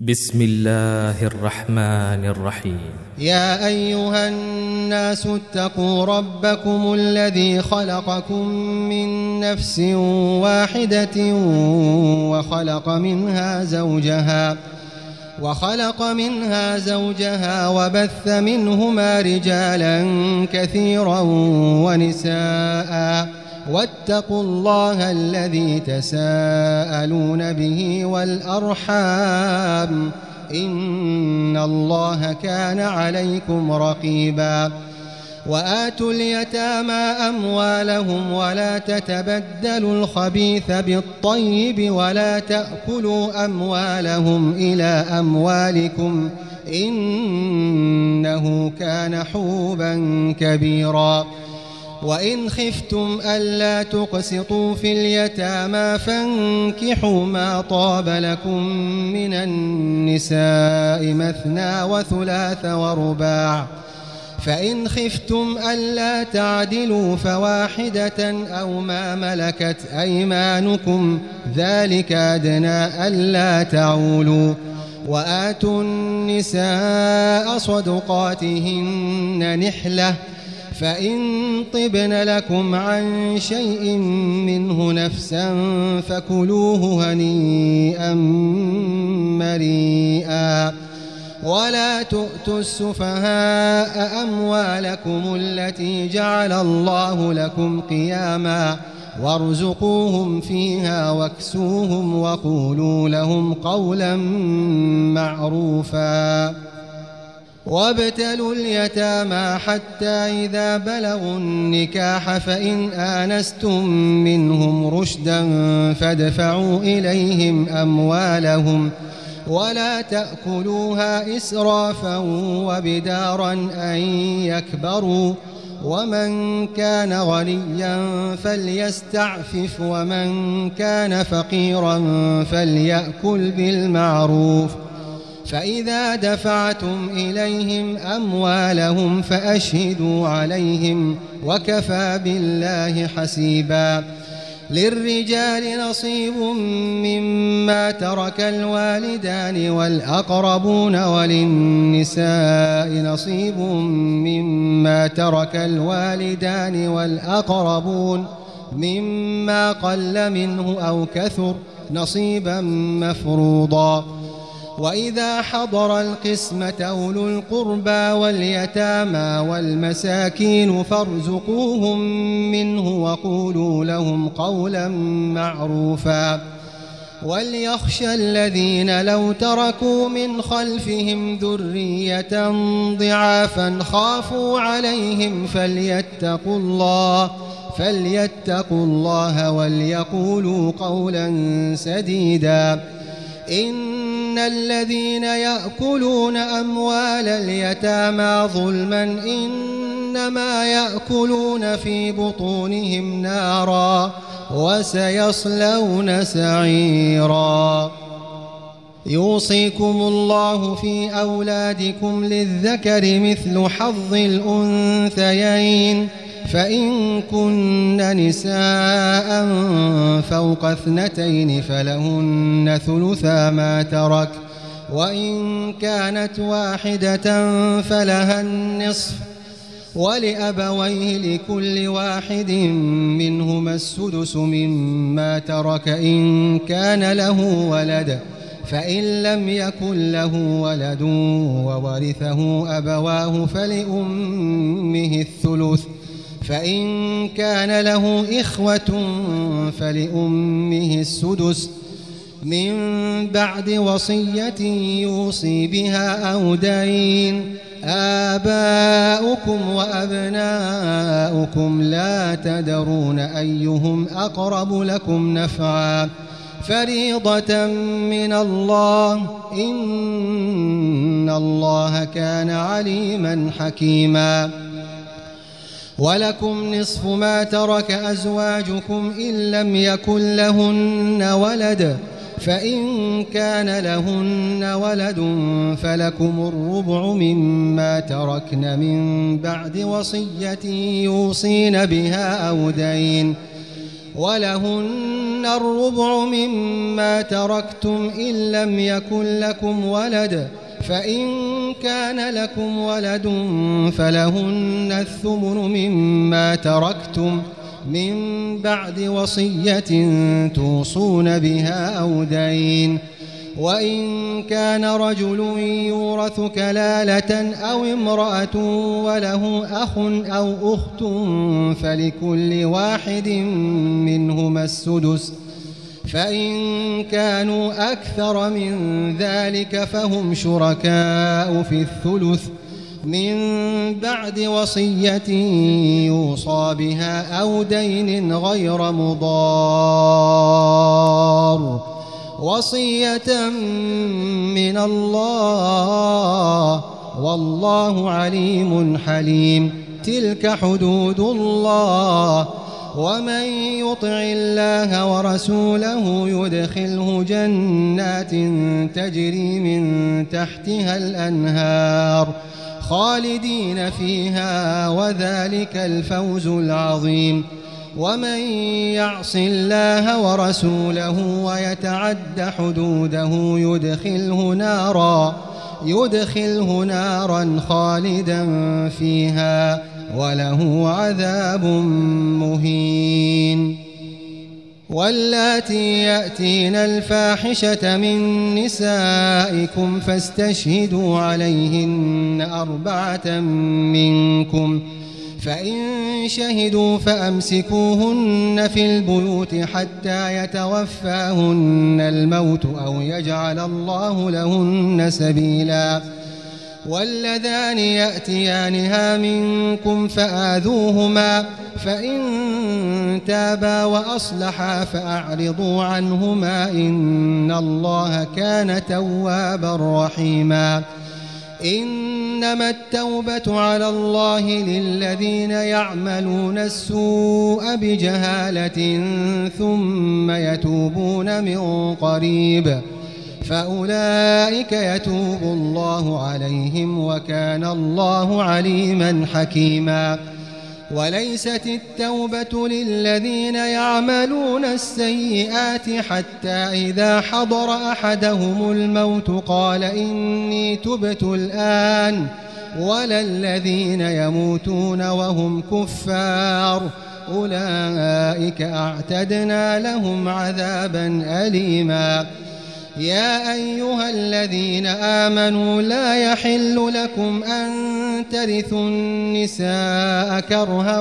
بسم الله الرحمن الرحيم. يا أيها الناس اتقوا ربكم الذي خلقكم من نفس واحدة وخلق منها زوجها وبث منهما رجالا كثيرا ونساء واتقوا الله الذي تساءلون به والأرحام إن الله كان عليكم رقيبا. وآتوا اليتامى أموالهم ولا تتبدلوا الخبيث بالطيب ولا تأكلوا أموالهم إلى أموالكم إنه كان حوبا كبيرا. وإن خفتم ألا تقسطوا في اليتامى فانكحوا ما طاب لكم من النساء مثنى وثلاث ورباع، فإن خفتم ألا تعدلوا فواحدة أو ما ملكت أيمانكم ذلك أدنى ألا تعولوا. وآتوا النساء صدقاتهن نحلة، فإن طبن لكم عن شيء منه نفسا فكلوه هنيئا مريئا. ولا تؤتوا السفهاء أموالكم التي جعل الله لكم قياما وارزقوهم فيها واكسوهم وقولوا لهم قولا معروفا. وابتلوا اليتامى حتى إذا بلغوا النكاح فإن آنستم منهم رشدا فادفعوا إليهم أموالهم ولا تأكلوها إسرافا وبدارا أن يكبروا. ومن كان غنيا فليستعفف ومن كان فقيرا فليأكل بالمعروف. فإذا دفعتم إليهم أموالهم فأشهدوا عليهم وكفى بالله حسيبا. للرجال نصيب مما ترك الوالدان والأقربون وللنساء نصيب مما ترك الوالدان والأقربون مما قل منه أو كثر نصيبا مفروضا. وإذا حضر القسمة أولو القربى واليتامى والمساكين فارزقوهم منه وقولوا لهم قولا معروفا. وليخشى الذين لو تركوا من خلفهم ذرية ضعافا خافوا عليهم فليتقوا الله وليقولوا قولا سديدا. إن الذين يأكلون أموال اليتامى ظلما إنما يأكلون في بطونهم نارا وسيصلون سعيرا. يوصيكم الله في أولادكم للذكر مثل حظ الأنثيين، فإن كن نساء فوق 2 فلهن ثلثا ما ترك، وإن كانت واحدة فلها النصف، ولأبويه لكل واحد منهما السدس مما ترك إن كان له ولد، فإن لم يكن له ولد وورثه أبواه فلأمه الثلث، فإن كان له إخوة فلأمه السدس من بعد وصية يوصي بها أو دين. آباؤكم وأبناؤكم لا تدرون أيهم أقرب لكم نفعا فريضة من الله إن الله كان عليما حكيما. ولكم نصف ما ترك أزواجكم إن لم يكن لهن ولد، فإن كان لهن ولد فلكم الربع مما تركن من بعد وصية يوصين بها أو دين. ولهن الربع مما تركتم إن لم يكن لكم ولد، فإن كان لكم ولد فلهن الثمن مما تركتم من بعد وصية توصون بها أو دين. وإن كان رجل يورث كلالة أو امرأة وله أخ أو أخت فلكل واحد منهما السدس، فإن كانوا أكثر من ذلك فهم شركاء في الثلث من بعد وصية يوصى بها أو دين غير مضار، وصية من الله والله عليم حليم. تلك حدود الله، ومن يطع الله ورسوله يدخله جنات تجري من تحتها الأنهار خالدين فيها، وذلك الفوز العظيم. ومن يعص الله ورسوله ويتعد حدوده يدخله نارا خالدا فيها وله عذاب مهين. واللاتي يأتين الفاحشة من نسائكم فاستشهدوا عليهن 4 منكم، فإن شهدوا فأمسكوهن في البيوت حتى يتوفاهن الموت أو يجعل الله لهن سبيلا. واللذان يأتيانها منكم فآذوهما، فإن تابا وأصلحا فأعرضوا عنهما إن الله كان توابا رحيما. إنما التوبة على الله للذين يعملون السوء بجهالة ثم يتوبون من قريب فأولئك يتوب الله عليهم وكان الله عليما حكيما. وليست التوبة للذين يعملون السيئات حتى إذا حضر أحدهم الموت قال إني تبت الآن، ولا الذين يموتون وهم كفار أولئك أعتدنا لهم عذابا أليما. يا أيها الذين آمنوا لا يحل لكم أن ترثوا النساء كرها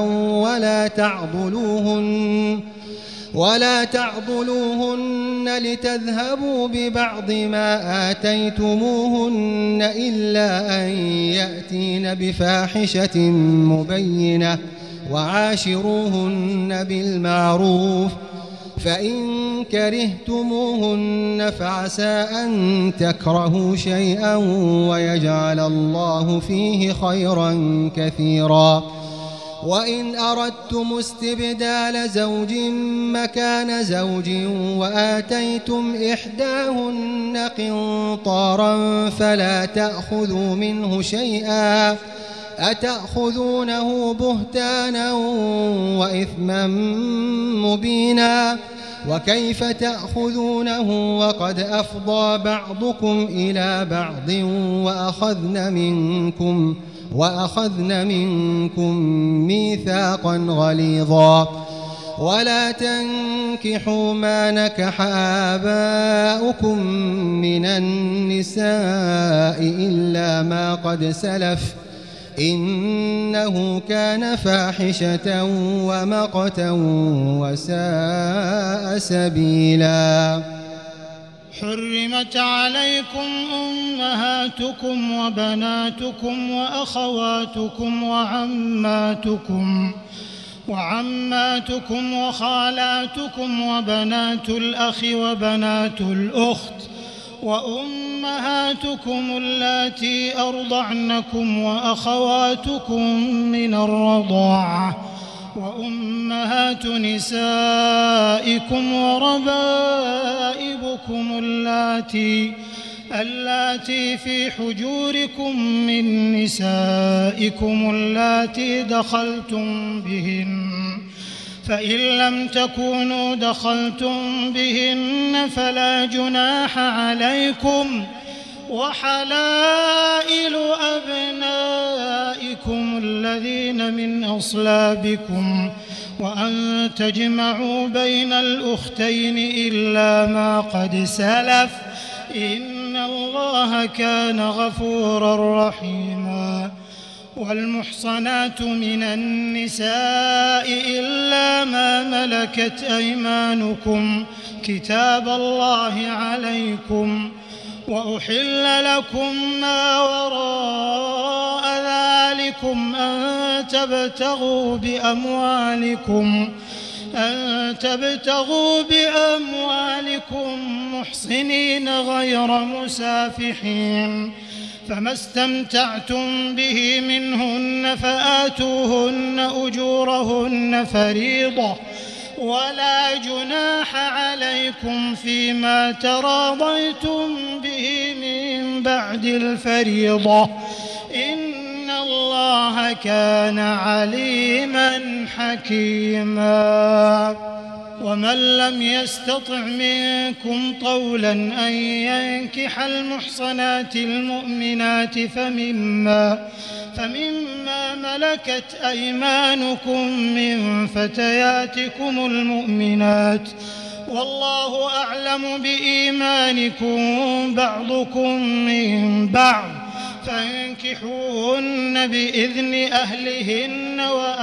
ولا تعضلوهن لتذهبوا ببعض ما آتيتموهن إلا أن يأتين بفاحشة مبينة وعاشروهن بالمعروف، فإن كرهتموهن فعسى أن تكرهوا شيئا ويجعل الله فيه خيرا كثيرا. وإن أردتم استبدال زوج مكان زوج وآتيتم إحداهن قنطارا فلا تأخذوا منه شيئا، أتأخذونه بهتانا وإثما مبينا، وكيف تأخذونه وقد أفضى بعضكم إلى بعض وأخذن منكم ميثاقا غليظا. ولا تنكحوا ما نكح آباؤكم من النساء إلا ما قد سلف إنه كان فاحشة ومقتا وساء سبيلا. حرمت عليكم أمهاتكم وبناتكم وأخواتكم وعماتكم وخالاتكم وبنات الأخ وبنات الأخت وأمهاتكم اللاتي أرضعنكم وأخواتكم من الرضاعة وأمهات نسائكم وربائبكم اللاتي في حجوركم من نسائكم اللاتي دخلتم بهن فإن لم تكونوا دخلتم بهن فلا جناح عليكم وحلائل أبنائكم الذين من أصلابكم وأن تجمعوا بين الأختين إلا ما قد سلف إن الله كان غفورا رحيما والمحصنات من النساء إلا ما ملكت أيمانكم كتاب الله عليكم وأحل لكم ما وراء ذلكم أن تبتغوا بأموالكم محصنين غير مسافحين فما استمتعتم به منهن فآتوهن أجورهن فريضة ولا جناح عليكم فيما تراضيتم به من بعد الفريضة إن الله كان عليما حكيما ومن لم يستطع منكم طولا أن ينكح المحصنات المؤمنات فمما ملكت أيمانكم من فتياتكم المؤمنات والله أعلم بإيمانكم بعضكم من بعض فانكحوهن بإذن أهلهن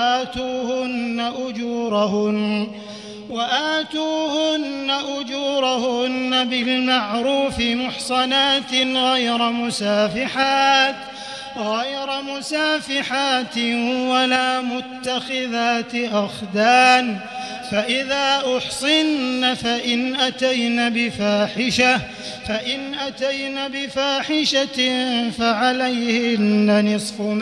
وآتوهن أجورهن بالمعروف محصنات غير مسافحات ولا متخذات أخدان فإذا أحصن فإن أتين بفاحشة فعليهن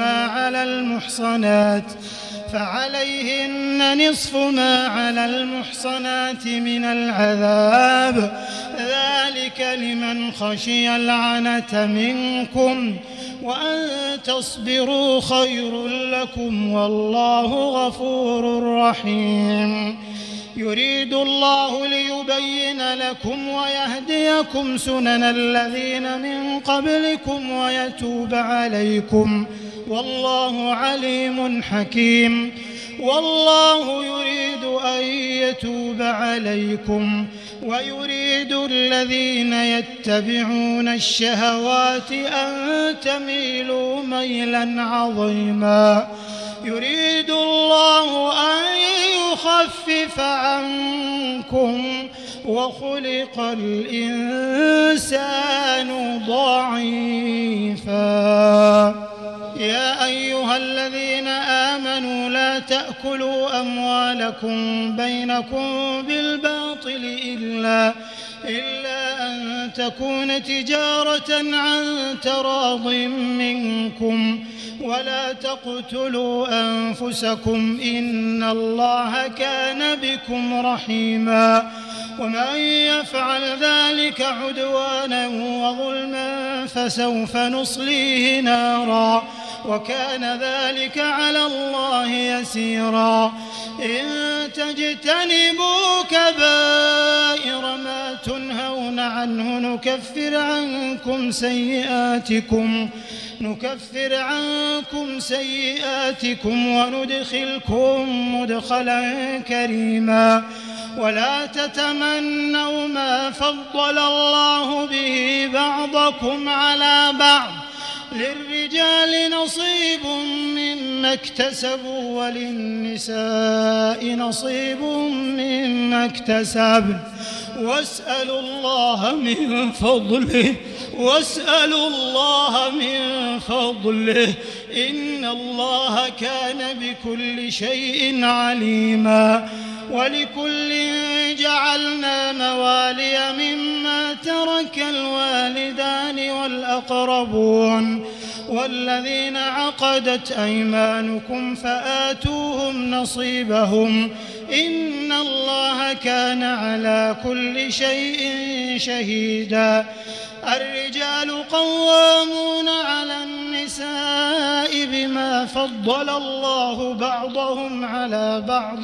نصف ما على المحصنات من العذاب ذلك لمن خشي العنة منكم وأن تصبروا خير لكم والله غفور رحيم يريد الله ليبين لكم ويهديكم سنن الذين من قبلكم ويتوب عليكم والله عليم حكيم والله يريد أن يتوب عليكم ويريد الذين يتبعون الشهوات أن تميلوا ميلا عظيما يريد الله أن يخفف عنكم وخلق الإنسان ضعيفا يا أيها الذين آمنوا لا تأكلوا أموالكم بينكم بالباطل إلا أن تكون تجارة عن تراض منكم ولا تقتلوا أنفسكم إن الله كان بكم رحيما ومن يفعل ذلك عدوانا وظلما فسوف نصليه نارا وكان ذلك على الله يسيرا إن تجتنبوا كبائر ما تنهون عنه نكفر عنكم سيئاتكم وندخلكم مدخلا كريما ولا تتمنوا ما فضل الله به بعضكم على بعض للرجال نصيب مما اكتسبوا وللنساء نصيب مما اكتسبن واسألوا الله من فضله إن الله كان بكل شيء عليما ولكل جعلنا موالي مما ترك الوالدان والأقربون والذين عقدت أيمانكم فآتوهم نصيبهم إن الله كان على كل شيء شهيدا الرجال قوامون على النساء بما فضل فضل الله بعضهم على بعض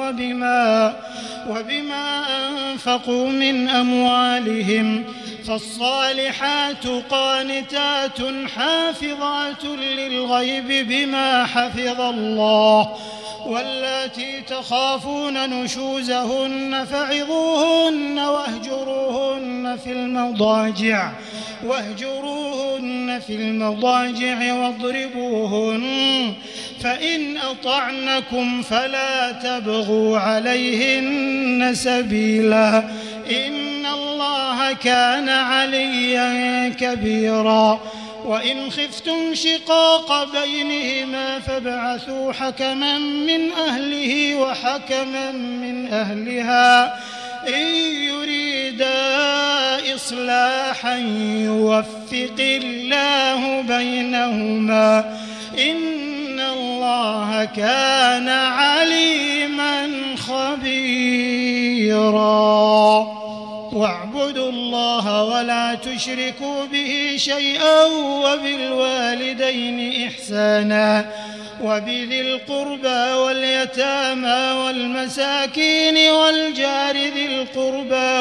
وبما أنفقوا من أموالهم فالصالحات قانتات حافظات للغيب بما حفظ الله واللاتي تخافون نشوزهن فعظوهن واهجروهن في المضاجع واضربوهن فإن أطعنكم فلا تبغوا عليهن سبيلا إن الله كان عليا كبيرا وإن خفتم شقاق بينهما فابعثوا حكما من أهله وحكما من أهلها إن يريدا إصلاحا يوفق الله بينهما إن الله كان عليما خبيرا واعبدوا الله ولا تشركوا به شيئا وبالوالدين إحسانا وبذي القربى واليتامى والمساكين والجار ذي القربى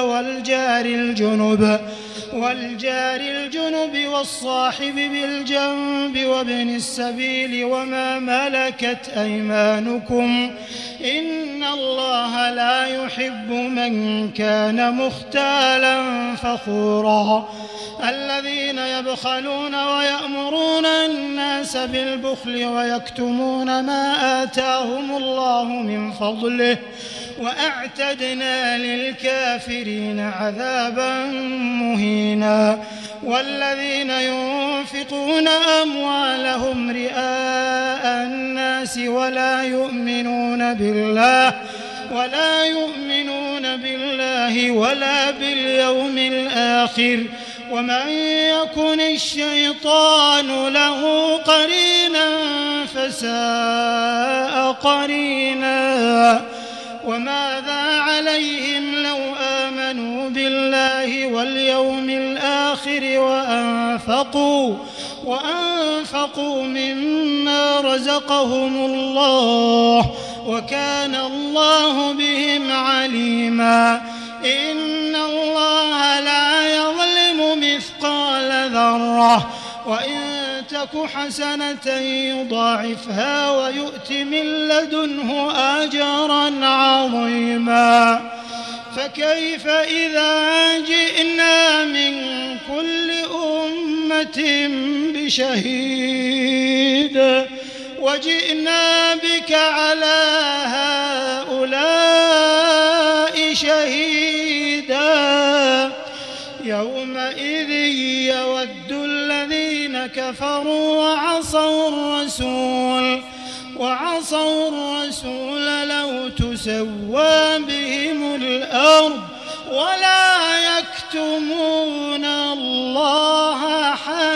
والجار الجنب والصاحب بالجنب وابن السبيل وما ملكت أيمانكم إن الله لا يحب من كان مختالا فخورا الذين يبخلون ويأمرون الناس بالبخل ويكتمون ما آتاهم الله من فضله وأعتدنا للكافرين عذابا مهينا والذين ينفقون أموالهم رئاء الناس ولا يؤمنون بالله ولا باليوم الآخر ومن يكن الشيطان له قرينا فساء قرينا وماذا عليهم لو آمنوا بالله واليوم الآخر وأنفقوا مما رزقهم الله وكان الله بهم عليما إن الله لا يظلم مثقال ذرة وإن تك حسنة يضاعفها ويؤت من لدنه أجرا عظيما فكيف إذا جئنا من كل أمة بشهيد وجئنا بك على هؤلاء شهيدا يومئذ يود الذين كفروا وعصوا الرسول لو تسوى بهم الأرض ولا يكتمون الله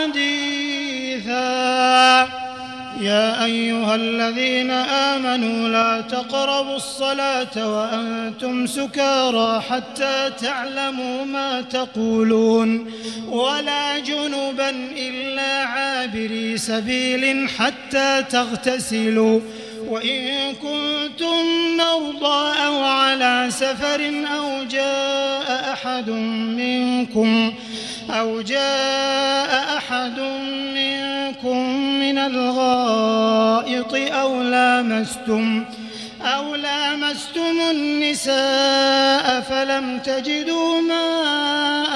حديثا يا أيها الذين آمنوا لا تقربوا الصلاة وأنتم سكارى حتى تعلموا ما تقولون ولا جنبا إلا عابري سبيل حتى تغتسلوا وإن كنتم مرضى أو على سفر أو جاء أحد منكم من الغائط أو لامستم النساء فلم تجدوا ماء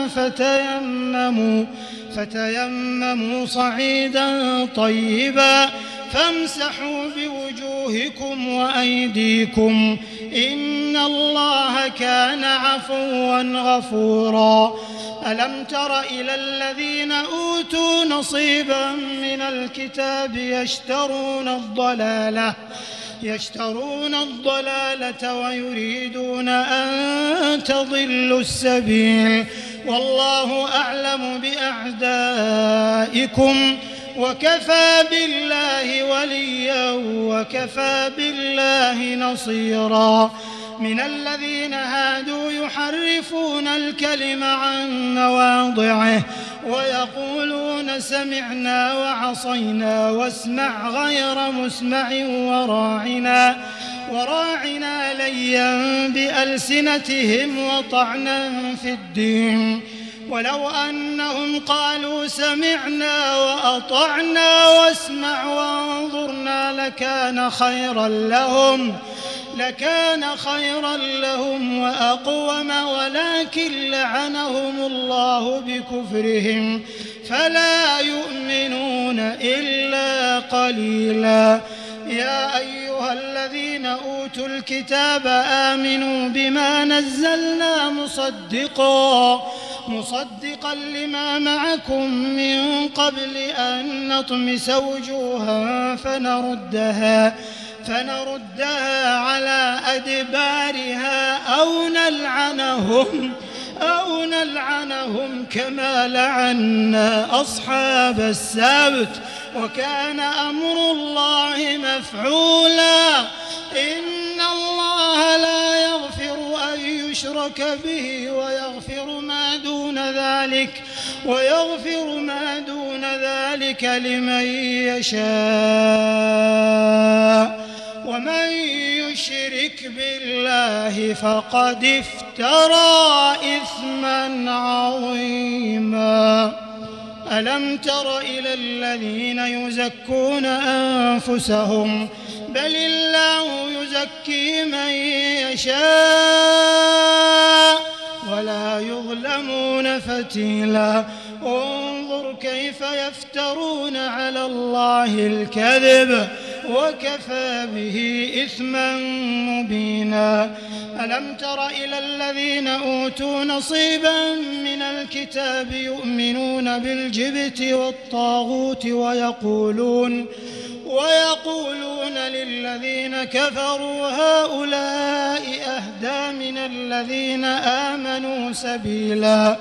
فتيمموا صعيدا طيبا فامسحوا بوجوهكم وأيديكم إن الله كان عفوا غفورا ألم تر إلى الذين أوتوا نصيبا من الكتاب يشترون الضلالة ويريدون أن تضلوا السبيل والله أعلم بأعدائكم وكفى بالله وليا وكفى بالله نصيرا من الذين هادوا يحرفون الكلم عن مواضعه ويقولون سمعنا وعصينا واسمع غير مسمع وراعنا ليا بألسنتهم وطعنا في الدين. ولو أنهم قالوا سمعنا وأطعنا واسمع وانظرنا لكان خيرا لهم وأقوم، ولكن لعنهم الله بكفرهم فلا يؤمنون إلا قليلا. يا أيها الذين أوتوا الكتاب آمنوا بما نزلنا مصدقا لما معكم من قبل أن نطمس وجوها فنردها على أدبارها أو نلعنهم كما لعنا أصحاب السبت، وكان أمر الله مفعولا. إن الله لا يغفر أن يشرك به ويغفر ما دون ذلك لمن يشاء، ومن يشرك بالله فقد افترى إثما عظيما. ألم تر إلى الذين يزكون أنفسهم بل الله يزكي من يشاء ولا يظلمون فتيلا. انظر كيف يفترون على الله الكذب وكفى به إثما مبينا. ألم تر إلى الذين أوتوا نصيبا من الكتاب يؤمنون بالجبت والطاغوت ويقولون للذين كفروا هؤلاء أهدى من الذين آمنوا سبيلا.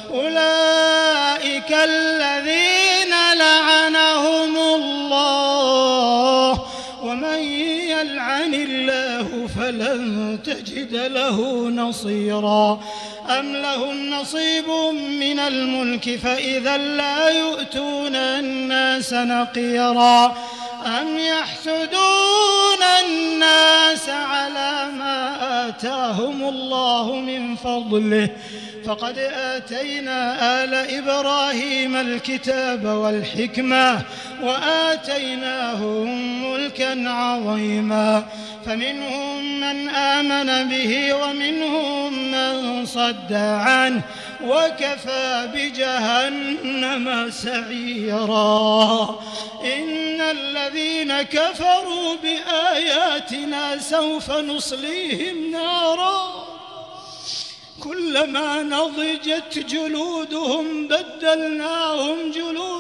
أولئك الذين لعنهم الله، ومن يلعن الله فلن تجد له نصيرا. أم لهم نصيب من الملك فإذا لا يؤتون الناس نقيرا. أم يحسدون الناس على ما آتاهم الله من فضله فقد آتينا آل إبراهيم الكتاب والحكمة وآتيناهم ملكا عظيما. فمنهم من آمن به ومنهم من صد عنه وكفى بجهنم سعيرا. إن الذين كفروا بآياتنا سوف نصليهم نارا كلما نضجت جلودهم بدلناهم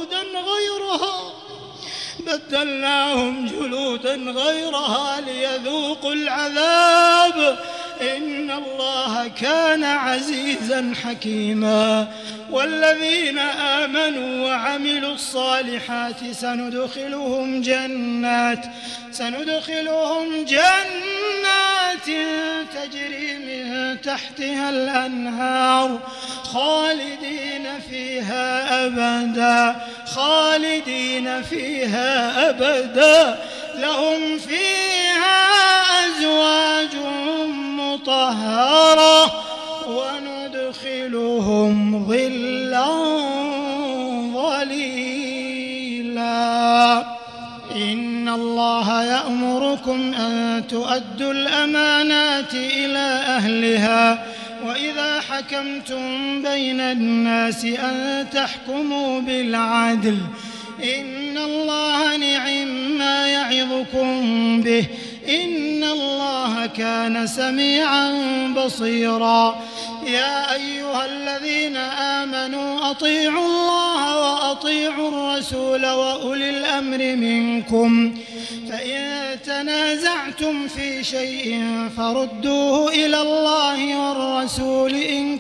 جلودا غيرها ليذوقوا العذاب إن الله كان عزيزا حكيما. والذين آمنوا وعملوا الصالحات سندخلهم جنات تجري من تحتها الأنهار خالدين فيها أبدا لهم فيها أزواج مطهرة وندخلهم ظلا ظليلا. إن الله يأمركم أن تؤدوا الأمانات إلى أهلها وإذا حكمتم بين الناس أن تحكموا بالعدل إن الله نعم يعظكم به إن الله كان سميعا بصيرا. يا أيها الذين آمنوا أطيعوا الله وأطيعوا الرسول وأولي الأمر منكم فإن تنازعتم في شيء فردوه إلى الله والرسول إن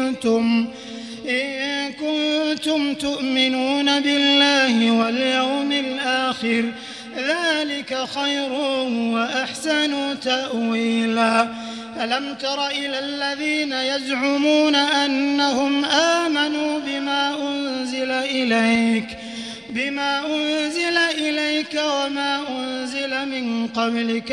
كنتم تؤمنون بالله واليوم الآخر ذلك خير وأحسن تأويلا. ألم تر إلى الذين يزعمون أنهم آمنوا بما أنزل إليك بما أنزل إليك وما أنزل من قبلك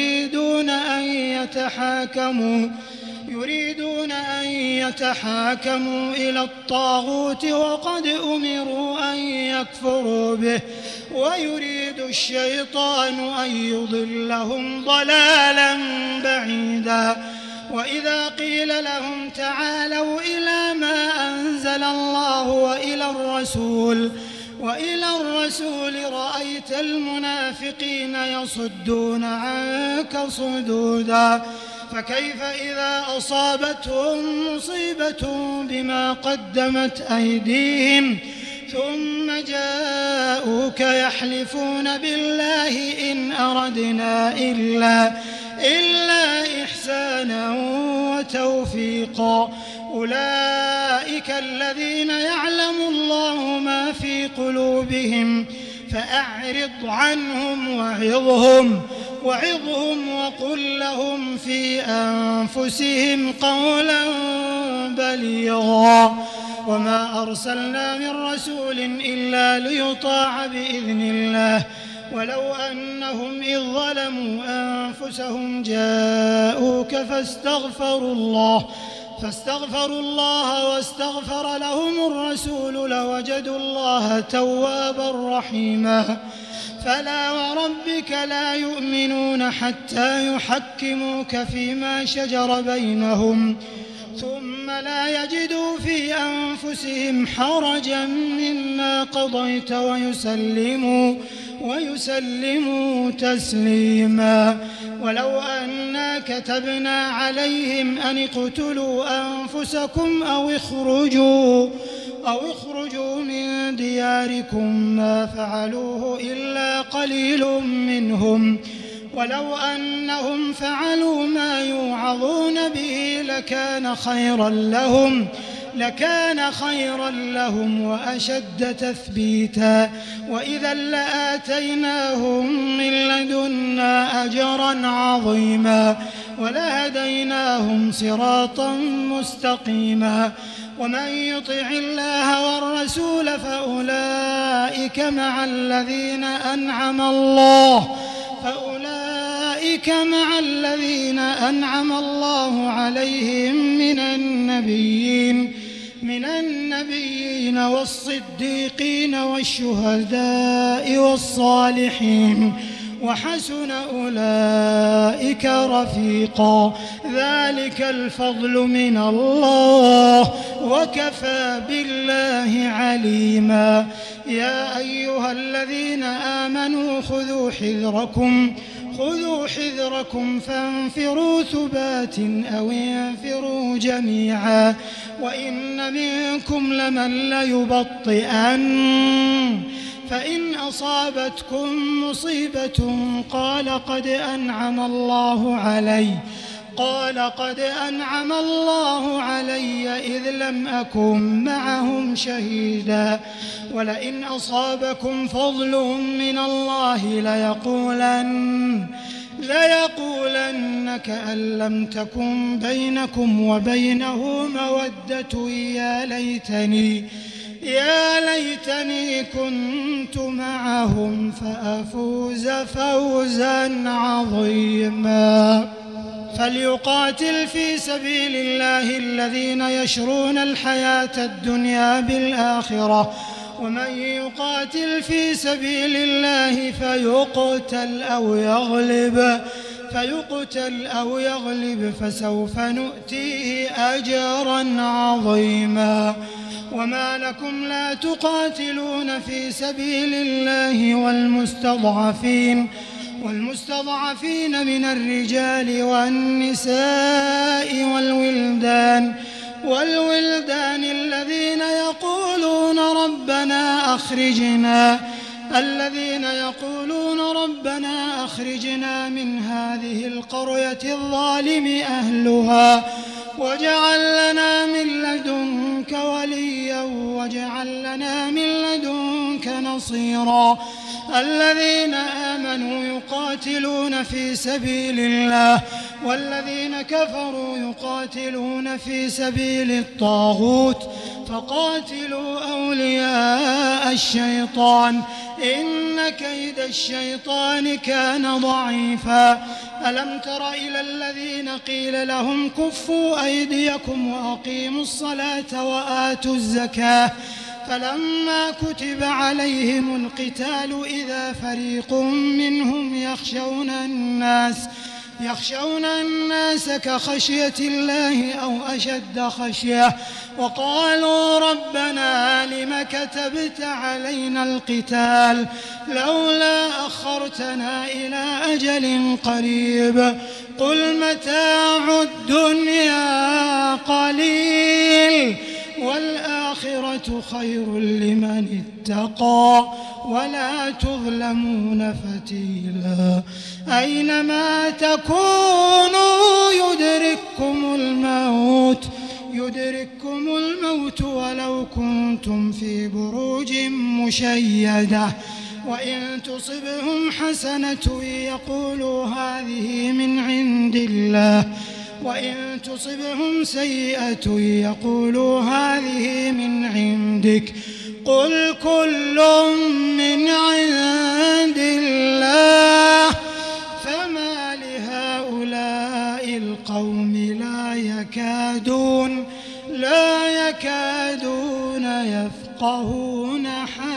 يريدون أن يتحاكموا إلى الطاغوت وقد أمروا أن يكفروا به ويريد الشيطان أن يضلهم ضلالا بعيدا. وإذا قيل لهم تعالوا إلى ما أنزل الله وإلى الرسول رأيت المنافقين يصدون عنك صدودا. فكيف إذا أصابتهم مصيبة بما قدمت أيديهم ثم جاءوك يحلفون بالله إن أردنا إلا إحسانا وتوفيقا. أولئك الذين يعلم الله ما في قلوبهم فأعرض عنهم وعظهم وقل لهم في أنفسهم قولا بليغا. وما أرسلنا من رسول إلا ليطاع بإذن الله ولو أنهم إذ ظلموا أنفسهم جاءوك فاستغفروا الله واستغفر لهم الرسول لوجدوا الله توابا رحيما. فلا وربك لا يؤمنون حتى يحكموك فيما شجر بينهم ثم لا يجدوا في أنفسهم حرجا مما قضيت ويسلموا تسليما. ولو أنا كتبنا عليهم أن اقتلوا أنفسكم أو اخرجوا من دياركم ما فعلوه إلا قليل منهم ولو أنهم فعلوا ما يوعظون به لكان خيرا لهم وأشد تثبيتا. وإذا لآتيناهم من لدنا أجرا عظيما ولهديناهم صراطا مستقيما. ومن يطع الله والرسول فأولئك مع الذين أنعم الله عليهم من النبيين والصديقين والشهداء والصالحين وحسن أولئك رفيقا. ذلك الفضل من الله وكفى بالله عليما. يا أيها الذين آمنوا خذوا حذركم فانفروا ثبات أو انفروا جميعا. وإن منكم لمن ليبطئن فإن أصابتكم مصيبة قال قد أنعم الله علي إذ لم أكن معهم شهيدا. ولئن أصابكم فضل من الله ليقولن كأن لم تكن بينكم وبينه مودة يا ليتني كنت معهم فأفوز فوزا عظيما. فليقاتل في سبيل الله الذين يشرون الحياة الدنيا بالآخرة ومن يقاتل في سبيل الله فيقتل أو يغلب فسوف نؤتيه أجرا عظيما. وما لكم لا تقاتلون في سبيل الله والمستضعفين من الرجال والنساء والولدان الذين يقولون ربنا أخرجنا من هذه القرية الظالم أهلها واجعل لنا من لدنك وليا واجعل لنا من لدنك نصيرا. الذين آمنوا يقاتلون في سبيل الله والذين كفروا يقاتلون في سبيل الطاغوت فقاتلوا أولياء الشيطان إن كيد الشيطان كان ضعيفا ألم تر إلى الذين قيل لهم كفوا أيديكم وأقيموا الصلاة وآتوا الزكاة فلما كتب عليهم القتال إذا فريق منهم يخشون الناس كخشية الله أو أشد خشية وقالوا ربنا لم كتبت علينا القتال لولا أخرتنا إلى أجل قريب قل متاع الدنيا قليل والآخرة خير لمن اتقى ولا تظلمون فتيلا أينما تكونوا يدرككم الموت ولو كنتم في بروج مشيدة وإن تصبهم حسنة يقولوا هذه من عند الله وإن تصبهم سيئة يقولوا هذه من عندك قل كل من عند الله فما لهؤلاء القوم لا يكادون يفقهون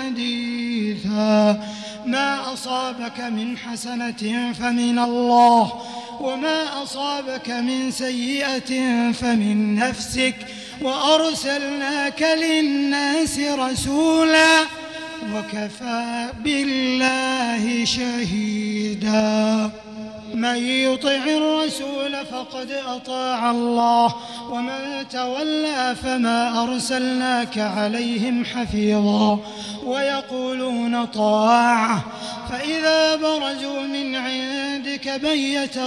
حديثا ما أصابك من حسنة فمن الله وما أصابك من سيئة فمن نفسك وأرسلناك للناس رسولا وكفى بالله شهيدا من يطع الرسول فقد أطاع الله ومن تولى فما أرسلناك عليهم حفيظا ويقولون طاعة فإذا برزوا من عندك بيت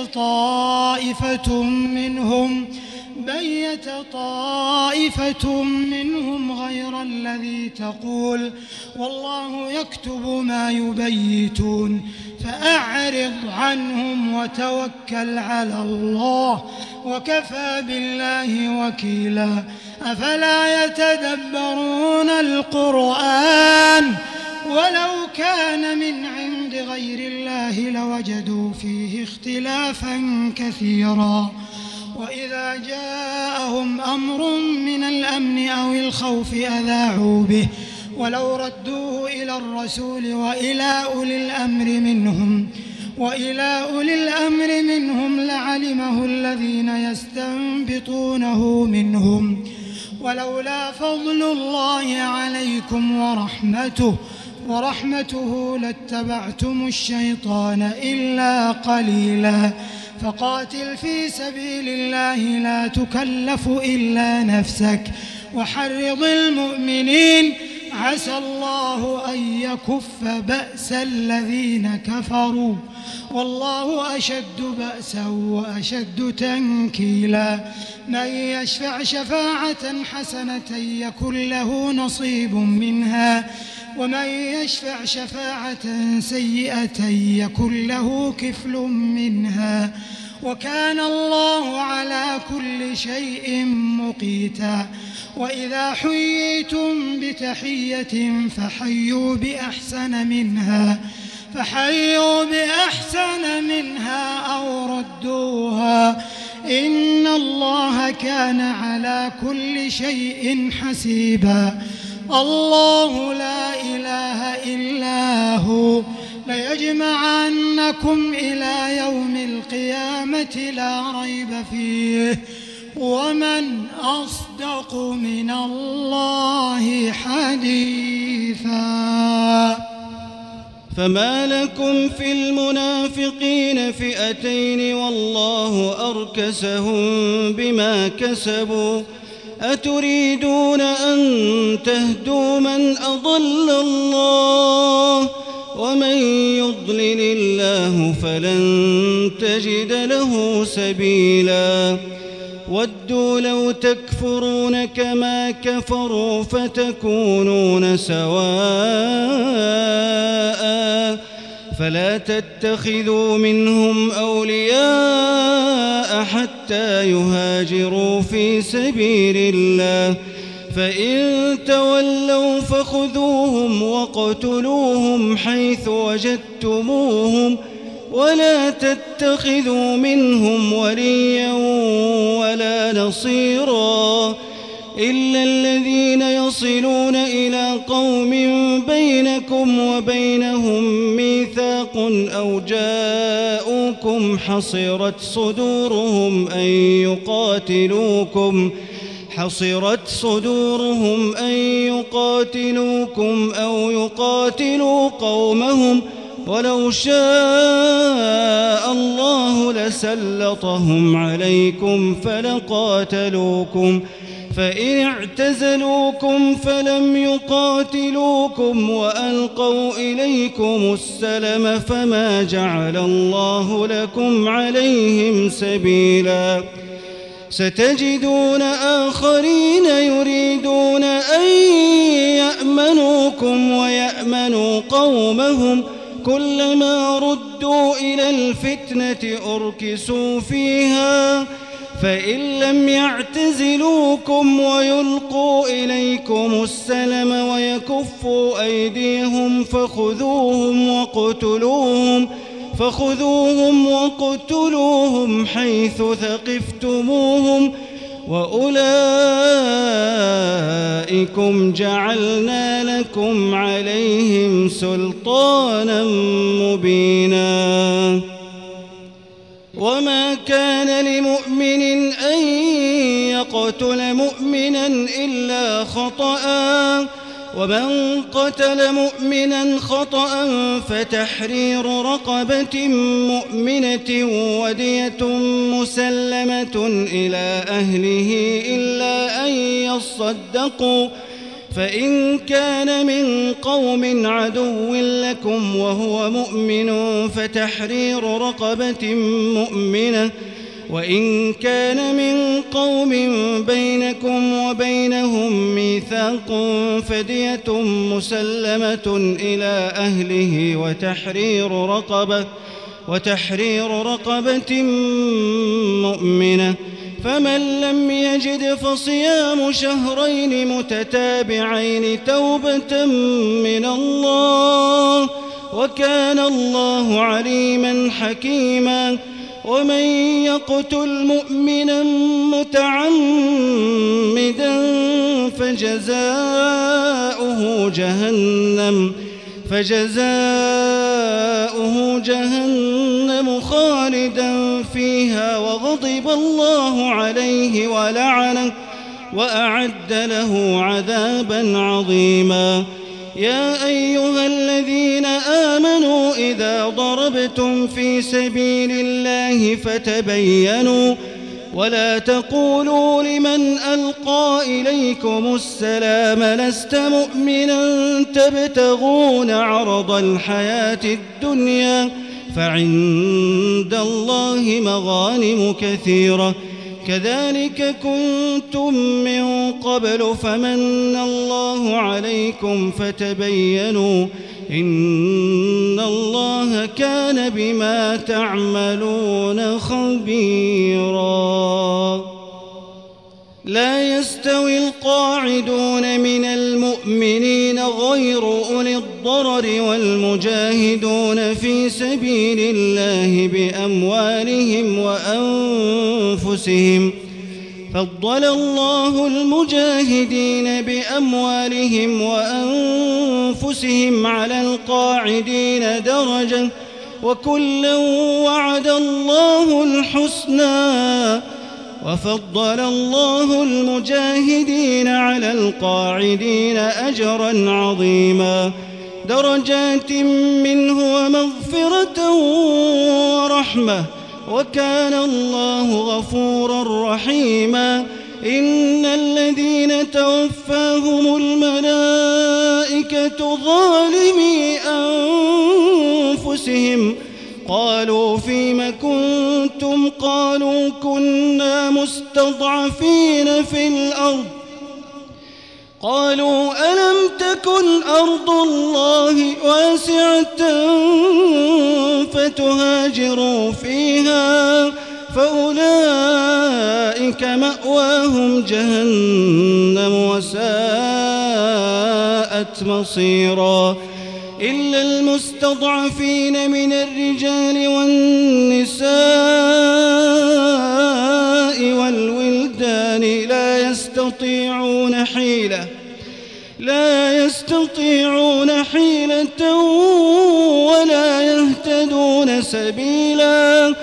طائفة منهم غير الذي تقول والله يكتب ما يبيتون فأعرض عنهم وتوكل على الله وكفى بالله وكيلا أفلا يتدبرون القرآن ولو كان من عند غير الله لوجدوا فيه اختلافا كثيرا وإذا جاءهم أمر من الأمن أو الخوف أذاعوا به ولو ردوه إلى الرسول وإلى أولي الأمر منهم لعلمه الذين يستنبطونه منهم ولولا فضل الله عليكم ورحمته لاتبعتم الشيطان إلا قليلا فقاتل في سبيل الله لا تكلف إلا نفسك وحرض المؤمنين عسى الله أن يكف بأس الذين كفروا والله أشد بأسا وأشد تنكيلا من يشفع شفاعة حسنة يكن له نصيب منها ومن يشفع شفاعة سيئة يكن له كفل منها وكان الله على كل شيء مقيتا وإذا حييتم بتحية فحيوا بأحسن منها أو ردوها إن الله كان على كل شيء حسيبا الله لا إله إلا هو ليجمعنكم إلى يوم القيامة لا ريب فيه ومن أصدق من الله حديثا فما لكم في المنافقين فئتين والله أركسهم بما كسبوا أتريدون أن تهدوا من أضل الله ومن يضلل الله فلن تجد له سبيلا ودوا لو تكفرون كما كفروا فتكونون سواء فلا تتخذوا منهم أولياء حتى يهاجروا في سبيل الله فإن تولوا فخذوهم واقتلوهم حيث وجدتموهم ولا تتخذوا منهم وليا ولا نصيرا إلا الذين يصلون إلى قوم بينكم وبينهم ميثاق أو جاءوكم حصرت صدورهم أن يقاتلوكم أو يقاتلوا قومهم ولو شاء الله لسلطهم عليكم فلقاتلوكم فإن اعتزلوكم فلم يقاتلوكم وألقوا إليكم السلم فما جعل الله لكم عليهم سبيلا ستجدون آخرين يريدون أن يأمنوكم ويأمنوا قومهم كلما ردوا إلى الفتنة أركسوا فيها فإن لم يعتزلوكم ويلقوا إليكم السلم ويكفوا أيديهم فخذوهم وقتلوهم حيث ثقفتموهم وأولئكم جعلنا لكم عليهم سلطانا مبينا وما كان لمؤمن أن يقتل مؤمنا إلا خطأ ومن قتل مؤمنا خطأ فتحرير رقبة مؤمنة ودية مسلمة إلى أهله إلا أن يصدقوا فإن كان من قوم عدو لكم وهو مؤمن فتحرير رقبة مؤمنة وإن كان من قوم بينكم وبينهم ميثاق فدية مسلمة إلى أهله وتحرير رقبة مؤمنة فمن لم يجد فصيام شهرين متتابعين توبة من الله وكان الله عليما حكيما ومن يقتل مؤمنا متعمدا فجزاؤه جهنم خالدا فيها وغضب الله عليه ولعنه وأعد له عذابا عظيما يا أيها الذين آمنوا إذا ضربتم في سبيل الله فتبينوا ولا تقولوا لمن ألقى إليكم السلام لست مؤمنا تبتغون عرض الحياة الدنيا فعند الله مغانم كثيرة كذلك كنتم من قبل فمن الله عليكم فتبينوا إن الله كان بما تعملون خبيرا لا يستوي القاعدون من المؤمنين غير أولي الضرر والمجاهدون في سبيل الله بأموالهم وأنفسهم فضل الله المجاهدين بأموالهم وأنفسهم على القاعدين درجة وكلا وعد الله الحسنى وفضل الله المجاهدين على القاعدين أجرا عظيما درجات منه ومغفرة ورحمة وكان الله غفورا رحيما إن الذين توفاهم الملائكة ظالمي أنفسهم قالوا فيم كنتم قالوا كنا مستضعفين في الأرض قالوا ألم تكن أرض الله واسعة فتهاجروا فيها فأولئك أولئك مأواهم جهنم وساءت مصيرا إلا المستضعفين من الرجال والنساء والولدان لا يستطيعون حيلة ولا يهتدون سبيلا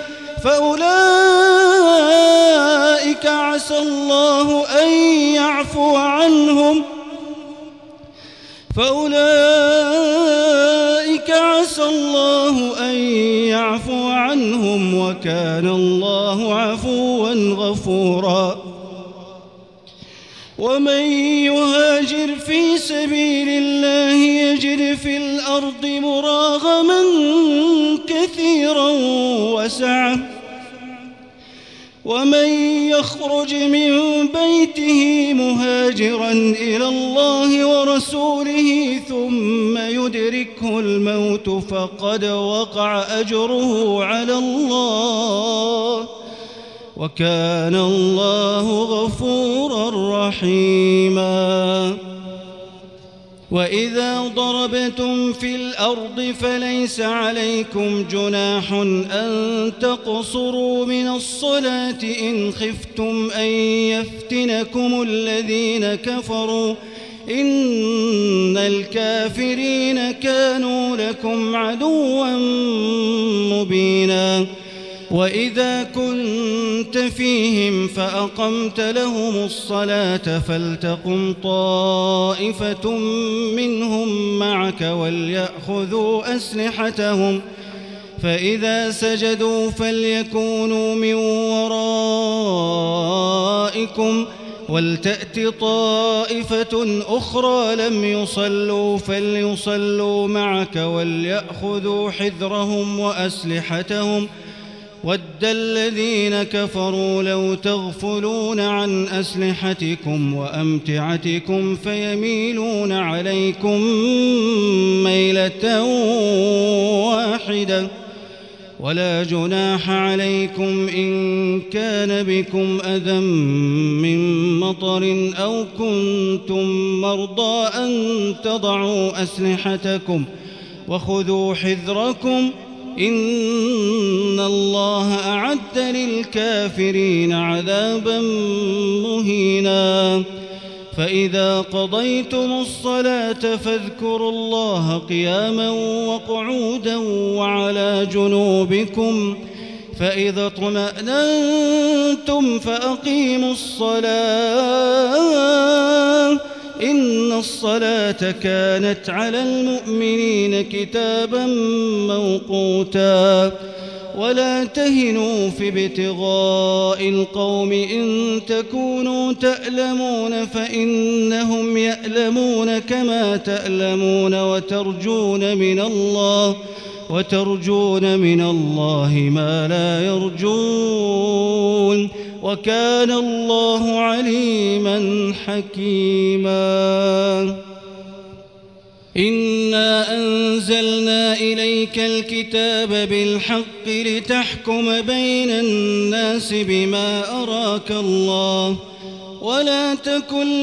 فأولئك عسى الله أن يعفو عنهم وكان الله عفوا غفورا ومن يهاجر في سبيل الله يجد في الأرض مراغما كثيرا وسعة ومن يخرج من بيته مهاجرا إلى الله ورسوله ثم يدركه الموت فقد وقع أجره على الله وكان الله غفورا رحيما وإذا ضربتم في الأرض فليس عليكم جناح أن تقصروا من الصلاة إن خفتم أن يفتنكم الذين كفروا إن الكافرين كانوا لكم عدوا مبينا وإذا كنت فيهم فأقمت لهم الصلاة فلتقم طائفة منهم معك وليأخذوا أسلحتهم فإذا سجدوا فليكونوا من ورائكم ولتأت طائفة أخرى لم يصلوا فليصلوا معك وليأخذوا حذرهم وأسلحتهم ود الذين كفروا لو تغفلون عن أسلحتكم وأمتعتكم فيميلون عليكم ميلة واحدة ولا جناح عليكم إن كان بكم أذى من مطر أو كنتم مرضى أن تضعوا أسلحتكم وخذوا حذركم إن الله أعد للكافرين عذابا مهينا فإذا قضيتم الصلاة فاذكروا الله قياما وقعودا وعلى جنوبكم فإذا اطمأننتم فأقيموا الصلاة إن الصلاة كانت على المؤمنين كتابا موقوتا ولا تهنوا في ابتغاء القوم إن تكونوا تألمون فإنهم يألمون كما تألمون وترجون من الله ما لا يرجون وكان الله عليما حكيما إنا أنزلنا إليك الكتاب بالحق لتحكم بين الناس بما أراك الله ولا تكن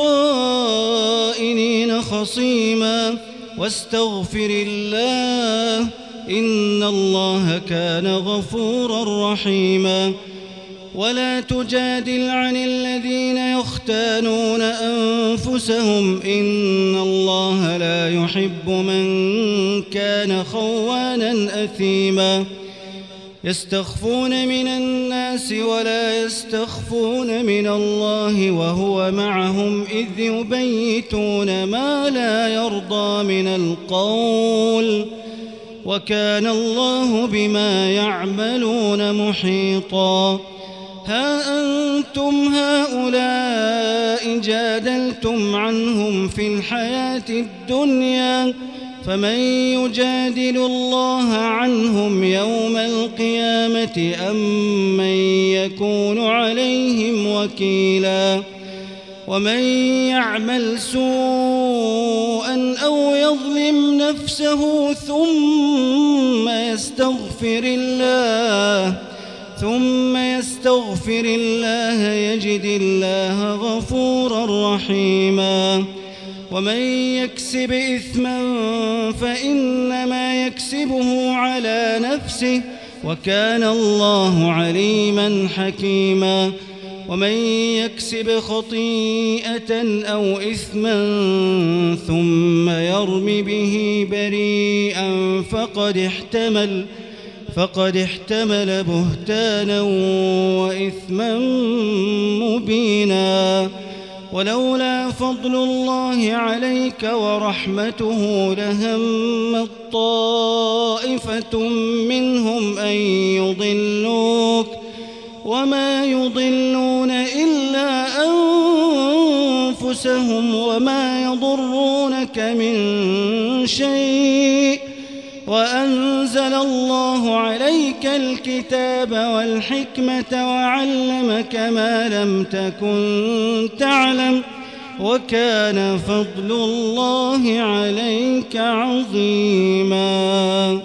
للخائنين خصيما واستغفر الله إن الله كان غفورا رحيما ولا تجادل عن الذين يختانون أنفسهم إن الله لا يحب من كان خوانا أثيما يستخفون من الناس ولا يستخفون من الله وهو معهم إذ يبيتون ما لا يرضى من القول وكان الله بما يعملون محيطا ها أنتم هؤلاء جادلتم عنهم في الحياة الدنيا فمن يجادل الله عنهم يوم القيامة أم من يكون عليهم وكيلا ومن يعمل سوءا أو يظلم نفسه ثم ثم يستغفر الله يجد الله غفورا رحيما ومن يكسب إثما فإنما يكسبه على نفسه وكان الله عليما حكيما ومن يكسب خطيئة أو إثما ثم يرم به بريئا فقد احتمل بهتانا وإثما مبينا ولولا فضل الله عليك ورحمته لهم طائفة منهم أن يضلوك وما يضلون إلا أنفسهم وما يضرونك من شيء وأنزل الله عليك الكتاب والحكمة وعلمك ما لم تكن تعلم وكان فضل الله عليك عظيما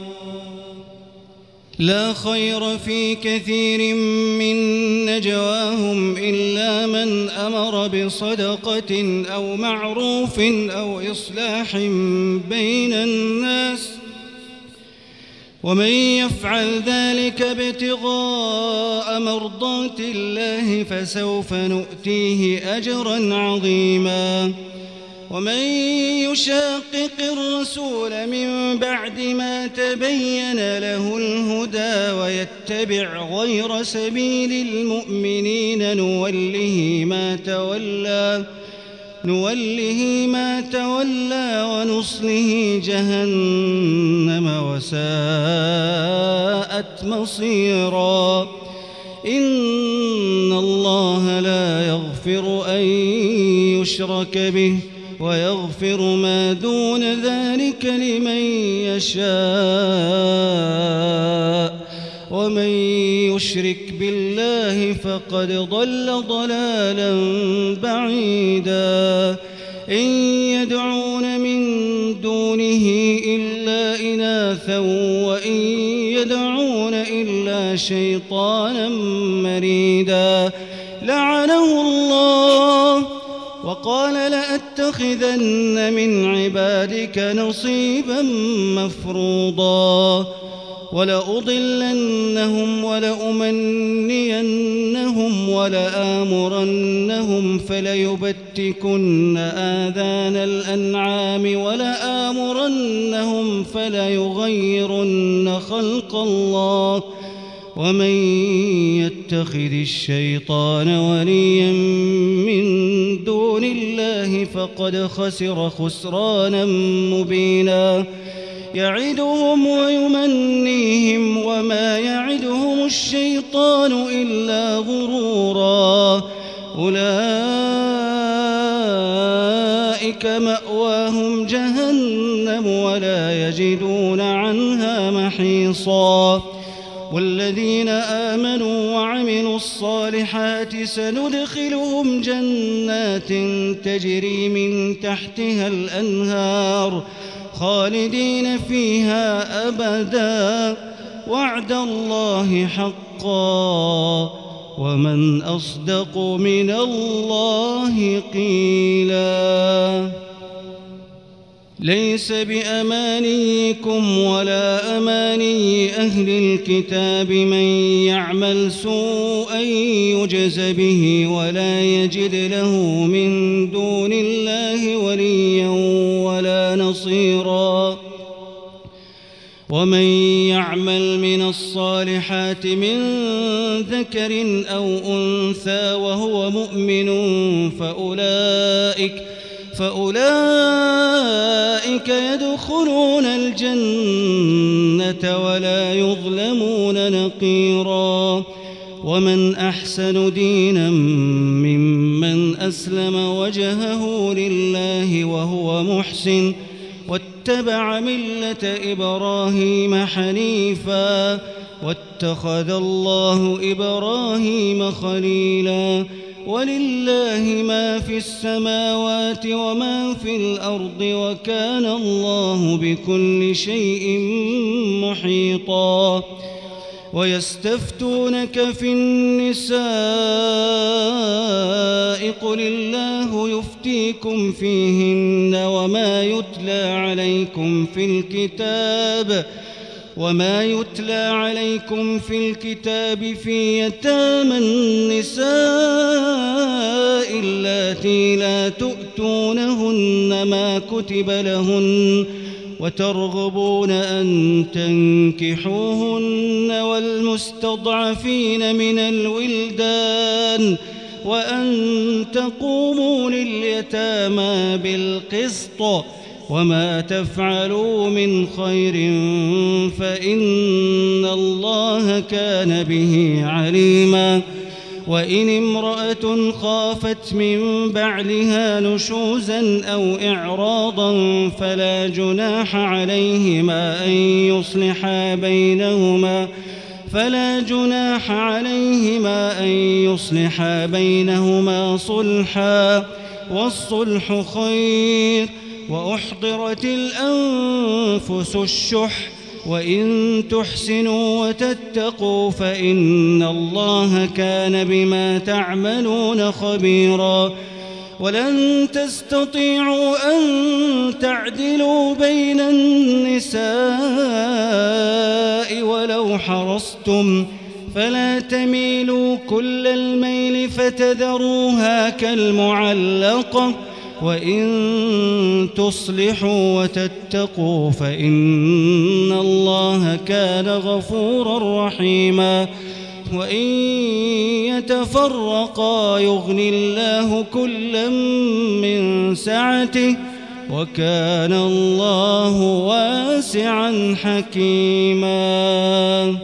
لا خير في كثير من نجواهم إلا من أمر بصدقة أو معروف أو إصلاح بين الناس ومن يفعل ذلك ابتغاء مرضات الله فسوف نؤتيه أجرا عظيما ومن يشاقق الرسول من بعد ما تبين له الهدى ويتبع غير سبيل المؤمنين نوله ما تولى ونصله جهنم وساءت مصيرا إن الله لا يغفر أن يشرك به ويغفر ما دون ذلك لمن يشاء ومن يشرك بالله فقد ضل ضلالا بعيدا إن يدعون من دونه إلا إناثا وإن يدعون إلا شيطانا مريدا لعنه الله وقال لأتخذن من عبادك نصيبا مفروضا ولأضلنهم ولأمنينهم ولآمرنهم فليبتكن آذان الأنعام ولآمرنهم فليغيرن خلق الله ومن يتخذ الشيطان وليا من دون الله فقد خسر خسرانا مبينا يعدهم ويمنيهم وما يعدهم الشيطان إلا غرورا أولئك مأواهم جهنم ولا يجدون عنها محيصا والذين آمنوا وعملوا الصالحات سندخلهم جنات تجري من تحتها الأنهار خالدين فيها أبدا وعد الله حقا ومن أصدق من الله قيلا ليس بأمانيكم ولا أماني أهل الكتاب من يعمل سوءا يجز به ولا يجد له من دون الله وليا ولا نصيرا ومن يعمل من الصالحات من ذكر أو أنثى وهو مؤمن فأولئك يدخلون الجنة ولا يظلمون نقيرا ومن أحسن دينا ممن أسلم وجهه لله وهو محسن واتبع ملة إبراهيم حنيفا واتخذ الله إبراهيم خليلا ولله ما في السماوات وما في الأرض وكان الله بكل شيء محيطا ويستفتونك في النساء قل الله يفتيكم فيهن وما يتلى عليكم في الكتاب في يتامى النساء اللاتي لا تؤتونهن ما كتب لهن وترغبون أن تنكحوهن والمستضعفين من الولدان وأن تقوموا لليتامى بالقسط وما تفعلوا من خير فإن الله كان به عليما وإن امرأة خافت من بعلها نشوزا أو إعراضا فلا جناح عليهما أن يصلحا بينهما صلحا والصلح خير وأحضرت الأنفس الشح وإن تحسنوا وتتقوا فإن الله كان بما تعملون خبيرا ولن تستطيعوا أن تعدلوا بين النساء ولو حرصتم فلا تميلوا كل الميل فتذروها كالمعلقة وإن تصلحوا وتتقوا فإن الله كان غفورا رحيما وإن يتفرقا يغن الله كلا من سعته وكان الله واسعا حكيما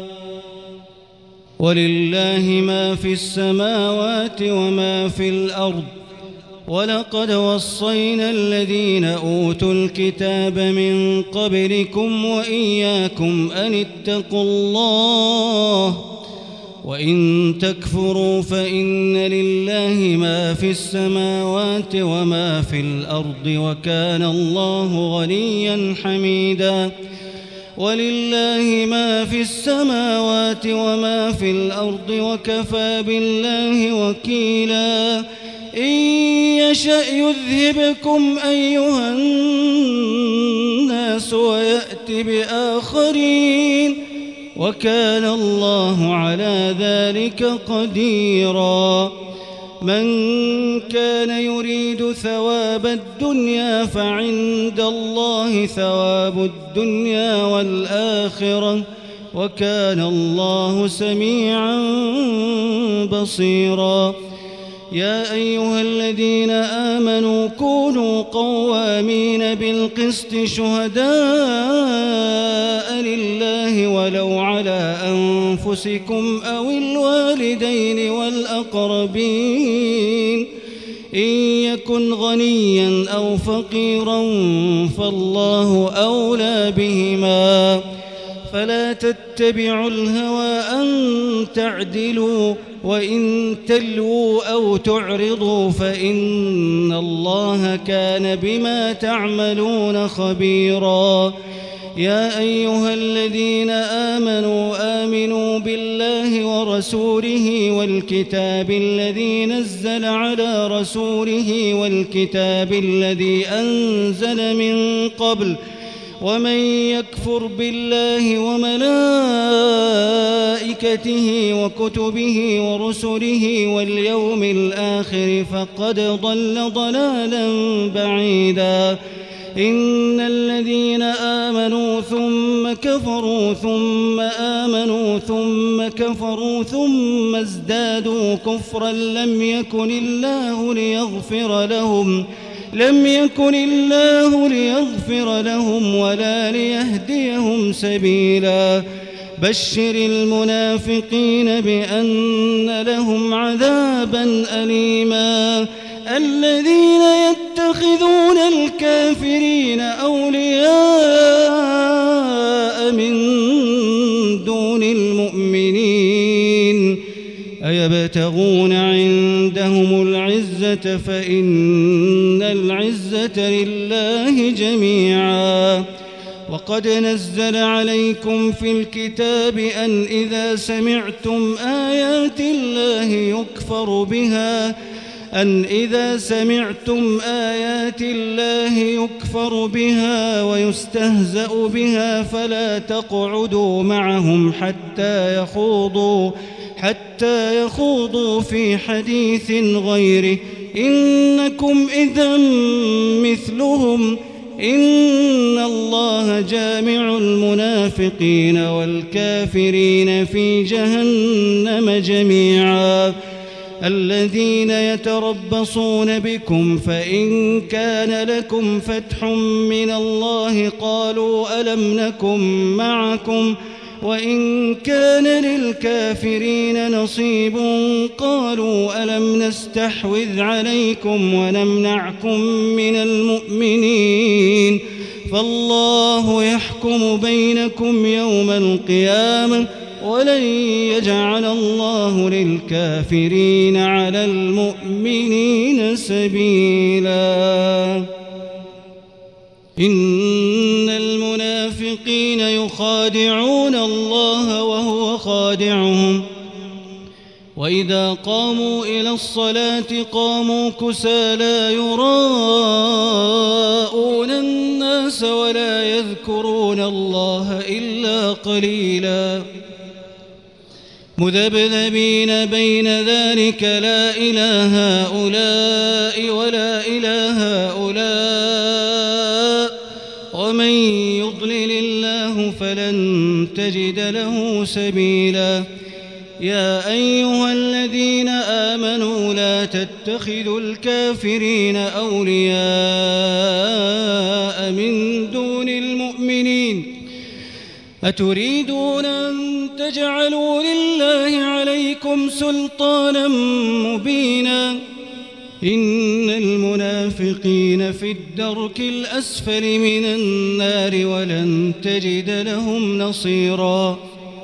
ولله ما في السماوات وما في الأرض ولقد وصينا الذين أوتوا الكتاب من قبلكم وإياكم أن اتقوا الله وإن تكفروا فإن لله ما في السماوات وما في الأرض وكان الله غنيا حميدا ولله ما في السماوات وما في الأرض وكفى بالله وكيلا إن يشأ يذهبكم أيها الناس ويأت بآخرين وكان الله على ذلك قديرا من كان يريد ثواب الدنيا فعند الله ثواب الدنيا والآخرة وكان الله سميعا بصيرا يا أيها الذين آمنوا كونوا قوامين بالقسط شهداء لله ولو على أنفسكم أو الوالدين والأقربين إن يكن غنيا أو فقيرا فالله أولى بهما فلا تتبعوا الهوى أن تعدلوا وإن تلووا أو تعرضوا فإن الله كان بما تعملون خبيرا يا أيها الذين آمنوا بالله ورسوله والكتاب الذي نزل على رسوله والكتاب الذي أنزل من قبل ومن يكفر بالله وملائكته وكتبه ورسله واليوم الآخر فقد ضل ضلالا بعيدا إن الذين آمنوا ثم كفروا ثم آمنوا ثم كفروا ثم ازدادوا كفرا لم يكن الله ليغفر لهم ولا ليهديهم سبيلا بشر المنافقين بأن لهم عذابا أليما الذين يتخذون الكافرين أولياء من دون المؤمنين أيبتغون عندهم العزة فإن العزة لله جميعا ولقد نزل عليكم في الكتاب أن إذا سمعتم آيات الله يكفر بها ويستهزأ بها فلا تقعدوا معهم حتى يخوضوا في حديث غيره إنكم إذا مثلهم إن الله جامع المنافقين والكافرين في جهنم جميعا الذين يتربصون بكم فإن كان لكم فتح من الله قالوا ألم نكن معكم وإن كان للكافرين نصيب قالوا ألم نستحوذ عليكم ونمنعكم من المؤمنين فالله يحكم بينكم يوم القيامة ولن يجعل الله للكافرين على المؤمنين سبيلا إن المنافقين يخادعون الله وهو خادعهم وإذا قاموا إلى الصلاة قاموا كسالى يراءون الناس ولا يذكرون الله إلا قليلا مذبذبين بين ذلك لا إله هؤلاء ولا إله هؤلاء ومن يضلل الله فلن تجد له سبيلا يا أيها الذين آمنوا لا تتخذوا الكافرين أولياء من دون المؤمنين أتريدون أن تجعلوا لله عليكم سلطانا مبينا إن المنافقين في الدرك الأسفل من النار ولن تجد لهم نصيرا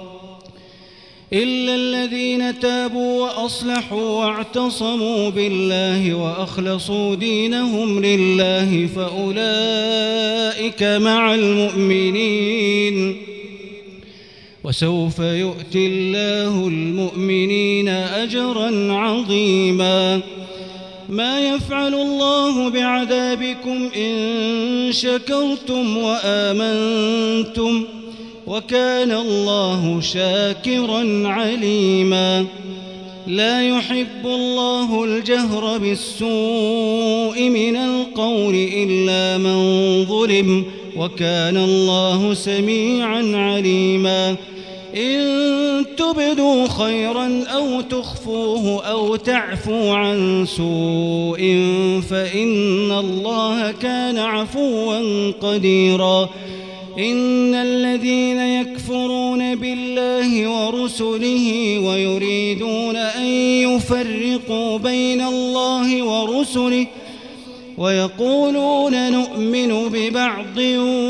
إلا الذين تابوا وأصلحوا واعتصموا بالله وأخلصوا دينهم لله فأولئك مع المؤمنين وسوف يؤتي الله المؤمنين أجرا عظيما ما يفعل الله بعذابكم إن شكرتم وآمنتم وكان الله شاكرا عليما لا يحب الله الجهر بالسوء من القول إلا من ظلم وكان الله سميعا عليما إن تبدوا خيرا أو تخفوه أو تعفوا عن سوء فإن الله كان عفوا قديرا إن الذين يكفرون بالله ورسله ويريدون أن يفرقوا بين الله ورسله ويقولون نؤمن ببعض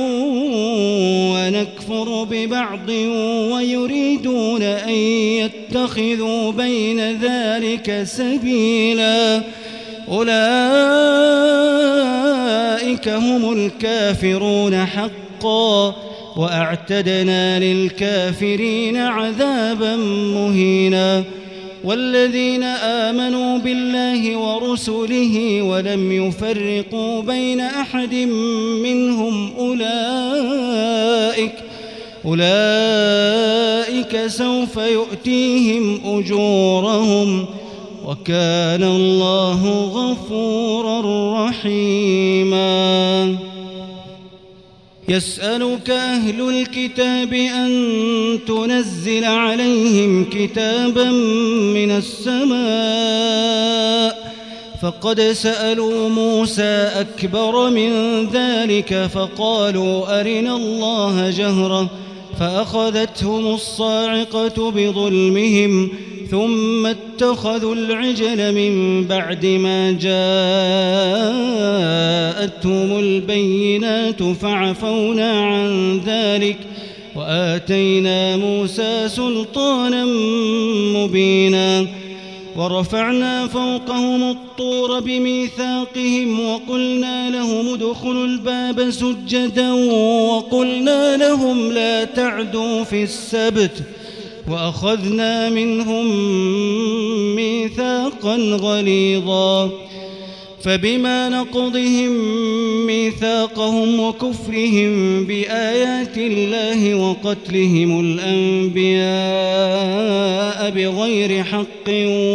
ونكفر ببعض ويريدون أن يتخذوا بين ذلك سبيلا أولئك هم الكافرون حقا وأعتدنا للكافرين عذابا مهينا والذين آمنوا بالله ورسله ولم يفرقوا بين أحد منهم أولئك سوف يؤتيهم أجورهم وكان الله غفورا رحيما يسألك أهل الكتاب أن تنزل عليهم كتابا من السماء فقد سألوا موسى أكبر من ذلك فقالوا أرنا الله جهرة فأخذتهم الصاعقة بظلمهم ثم اتخذوا العجل من بعد ما جاءتهم البينات فعفونا عن ذلك وآتينا موسى سلطانا مبينا ورفعنا فوقهم الطور بميثاقهم وقلنا لهم ادخلوا الباب سجدا وقلنا لهم لا تعدوا في السبت وأخذنا منهم ميثاقا غليظا فبما نقضهم ميثاقهم وكفرهم بآيات الله وقتلهم الأنبياء بغير حق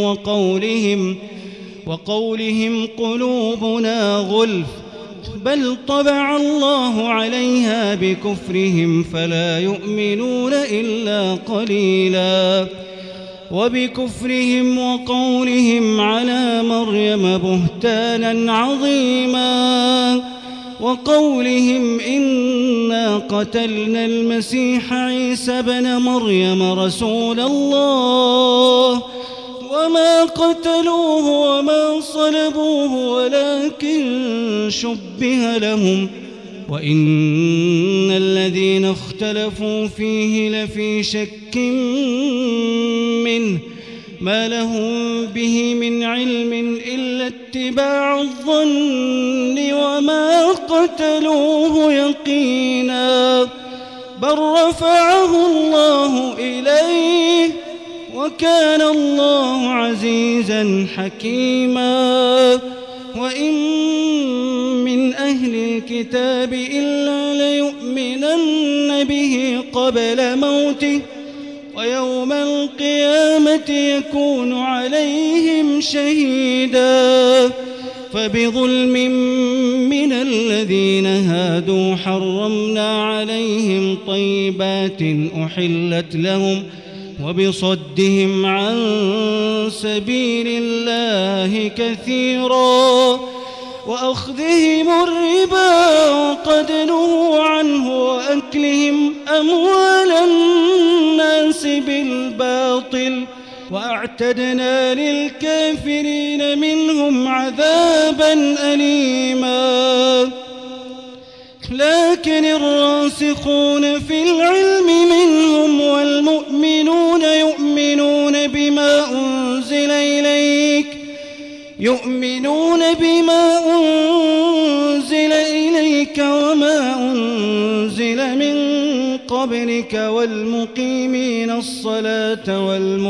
وقولهم قلوبنا غلف بل طبع الله عليها بكفرهم فلا يؤمنون إلا قليلا وبكفرهم وقولهم على مريم بهتانا عظيما وقولهم إنا قتلنا المسيح عيسى بن مريم رسول الله وما قتلوه وما صلبوه ولكن شبه لهم وإن الذين اختلفوا فيه لفي شك منه ما لهم به من علم إلا اتباع الظن وما قتلوه يقينا بل رفعه الله إليه وكان الله عزيزا حكيما وإن من أهل الكتاب إلا ليؤمنن به قبل موته ويوم القيامة يكون عليهم شهيدا فبظلم من الذين هادوا حرمنا عليهم طيبات أحلت لهم وبصدهم عن سبيل الله كثيرا وأخذهم الربا وقد نهوا عنه وأكلهم أموال الناس بالباطل وأعتدنا للكافرين منهم عذابا أليما لكن الراسخون في العلم منهم والمؤمنون يؤمنون بما أنزل إليك وما أنزل من قبلك والمقيمين الصلاة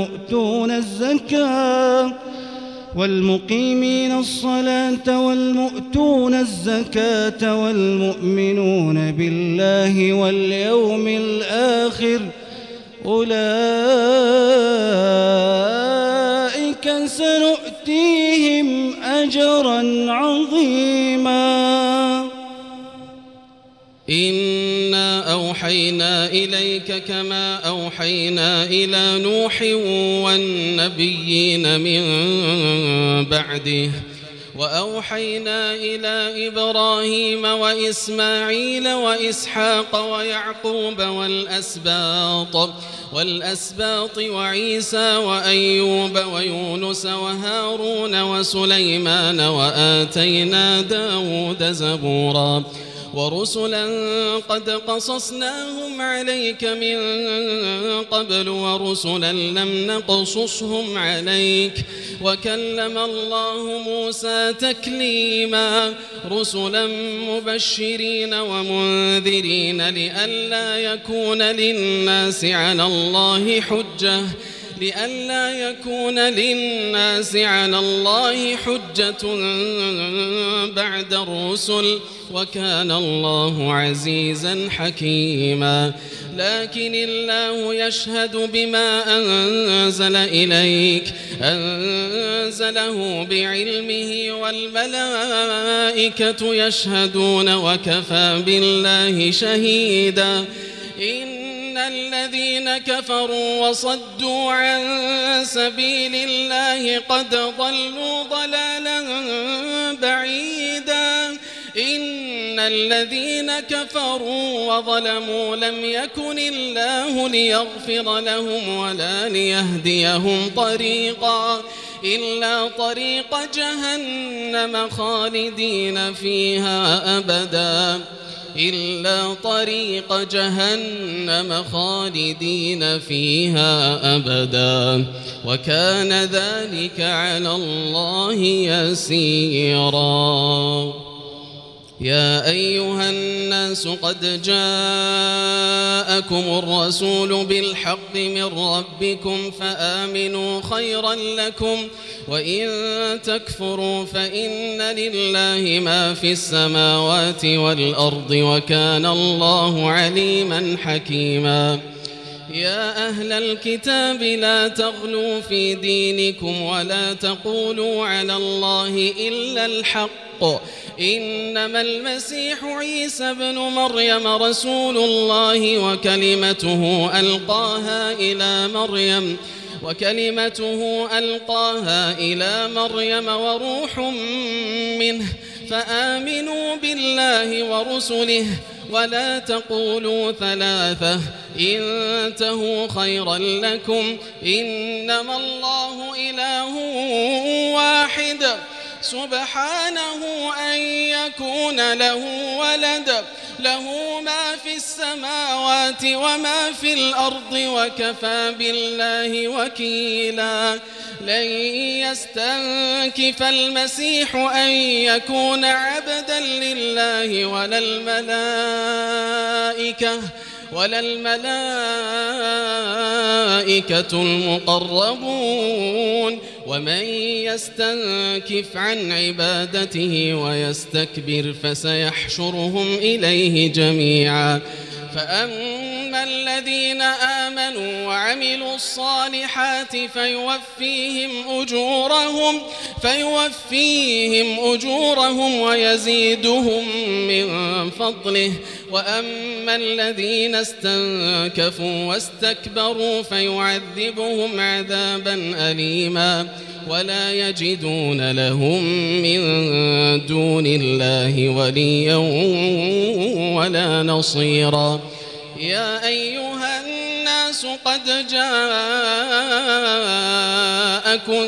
والمؤتون الزكاة والمؤمنون بالله واليوم الآخر أولئك سنؤتيهم أجرا عظيما إنا أوحينا إليك كما أوحينا إلى نوح والنبيين من بعده وأوحينا إلى إبراهيم وإسماعيل وإسحاق ويعقوب والأسباط وعيسى وأيوب ويونس وهارون وسليمان وآتينا داود زبورا ورسلا قد قصصناهم عليك من قبل ورسلا لم نقصصهم عليك وكلم الله موسى تكليما رسلا مبشرين ومنذرين لئلا يكون للناس على الله حجة بعد الرسل وكان الله عزيزا حكيما لكن الله يشهد بما أنزل إليك أنزله بعلمه والملائكة يشهدون وكفى بالله شهيدا إن الذين كفروا وصدوا عن سبيل الله قد ضلوا ضلالا بعيدا إن الذين كفروا وظلموا لم يكن الله ليغفر لهم ولا ليهديهم طريقا إلا طريق جهنم خالدين فيها أبدا إلا طريق جهنم خالدين فيها أبدا وكان ذلك على الله يسيرا. يا أيها الناس قد جاءكم الرسول بالحق من ربكم فآمنوا خيرا لكم وإن تكفروا فإن لله ما في السماوات والأرض وكان الله عليما حكيما. يا أهل الكتاب لا تغلوا في دينكم ولا تقولوا على الله إلا الحق إنما المسيح عيسى ابن مريم رسول الله وكلمته ألقاها إلى مريم وروح منه فآمنوا بالله ورسله ولا تقولوا ثلاثة انتهوا خيرا لكم إنما الله إله واحد سبحانه أن يكون له ولد له ما في السماوات وما في الأرض وكفى بالله وكيلا. لن يستنكف المسيح أن يكون عبدا لله ولا الملائكة المقربون ومن يستنكف عن عبادته ويستكبر فسيحشرهم إليه جميعا. فأما الذين آمنوا وعملوا الصالحات فيوفيهم أجورهم ويزيدهم من فضله وأما الذين استنكفوا واستكبروا فيعذبهم عذابا أليما ولا يجدون لهم من دون الله وليا ولا نصيرا. يا أيها الناس قد جاءكم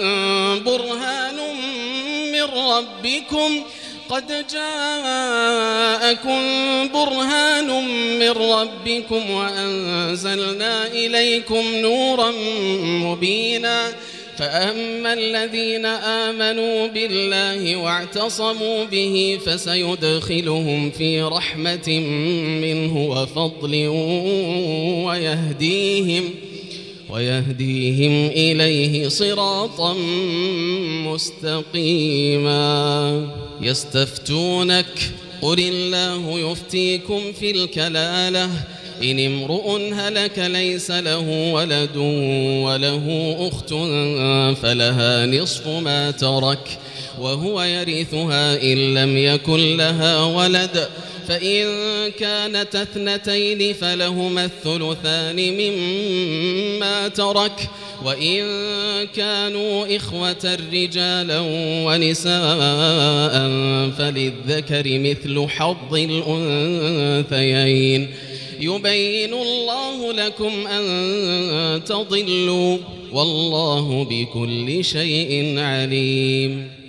برهان من ربكم وأنزلنا إليكم نورا مبينا. فأما الذين آمنوا بالله واعتصموا به فسيدخلهم في رحمة منه وفضل ويهديهم إليه صراطا مستقيما. يستفتونك قل الله يفتيكم في الكلالة إن امرؤ هلك ليس له ولد وله أخت فلها نصف ما ترك وهو يرثها إن لم يكن لها ولد فإن كانت اثنتين فلهما الثلثان مما ترك وإن كانوا إخوة رجالا ونساء فللذكر مثل حظ الأنثيين. يبين الله لكم أن تضلوا والله بكل شيء عليم.